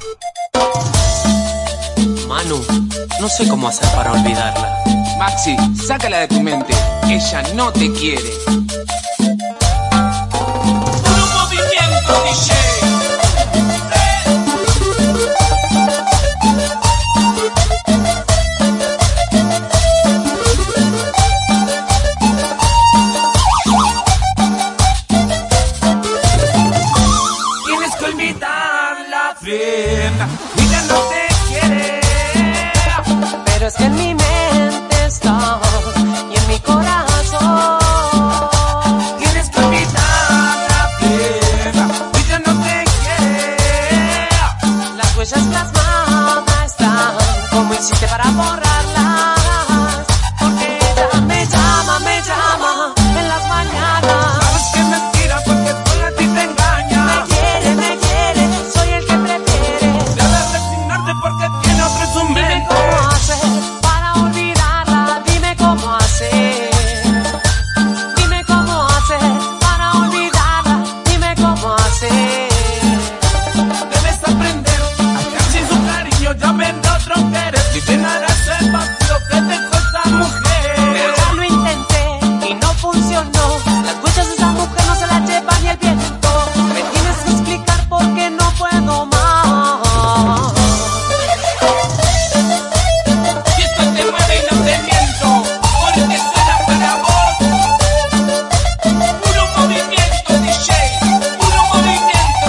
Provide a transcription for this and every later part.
Manu, no sé cómo hacer para olvidarla. Maxi, sácala de tu mente. Ella no te quiere. Puro movimiento, DJ. Tienes que olvidarla, fiesta. Ella no te quiere. Pero es que en mi mente está y en mi corazón. Tienes que olvidarla, fiesta. Ella no te quiere. Las huellas plasmadas están. ¿Cómo hiciste para borrarlas? Porque ella me llama en las mañanas. Sabes que es mentira porque solo a ti te engaña. Me quiere, soy el que prefiere. Debes resignarte porque tiene otro en su Dime mente. cómo hacer para olvidarla. Dime cómo hacer. Dime cómo hacer para olvidarla. Dime cómo hacer. Debes aprender a que sin su cariño ya vendrá otro querer y llenarás el vacío que dejó esa mujer. Pero ya lo intenté y no funcionó. Las huellas de esa mujer no se las lleva ni el viento. Me tienes que explicar por qué no puedo más. Y esto te mueve y no te miento, porque suena para vos. Puro movimiento, DJ, puro movimiento.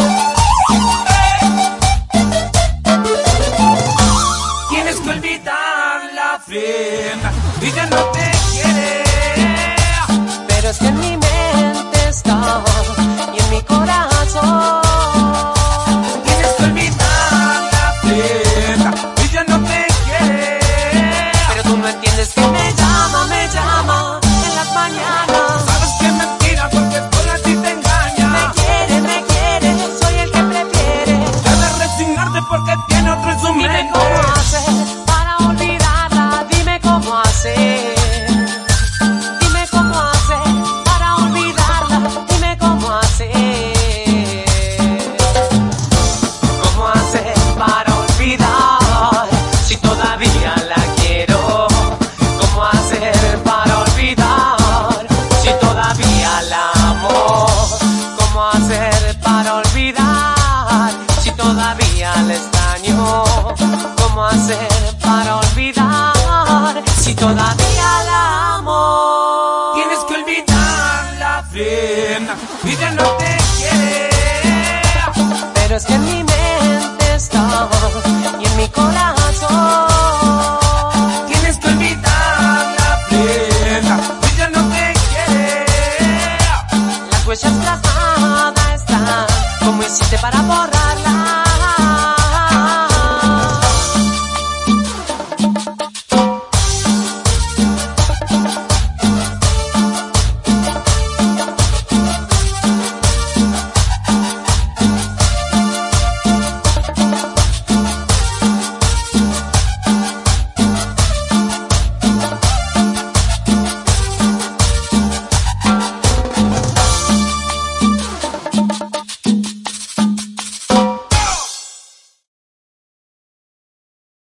Tienes que olvidar la fiesta, ella no te quiere. Pero es que en mi mente está y en mi corazón. Tienes que olvidar la fiesta, ella no te quiere. Pero tú no entiendes que me llama en las mañanas. Sabes que es mentira porque solo a ti te engaña. Me quiere, soy el que prefiere. Debes resignarte porque tiene otro en su Dime mente. cómo hacer para olvidarla. Dime cómo hacer. Dime cómo hacer para olvidarla. Dime cómo hacer. ¿Cómo hacer para olvidar si todavía la quiero? ¿Cómo hacer para olvidar si todavía la amo? ¿Cómo hacer para olvidar si todavía la extraño? ¿Cómo hacer para olvidar si todavía la amo? Tienes que olvidar la fiesta, ella no te quiere. Pero es que en mi mente está y en mi corazón. Tienes que olvidar la fiesta, ella no te quiere. Las huellas plasmadas están. ¿Cómo hiciste para borrarlas?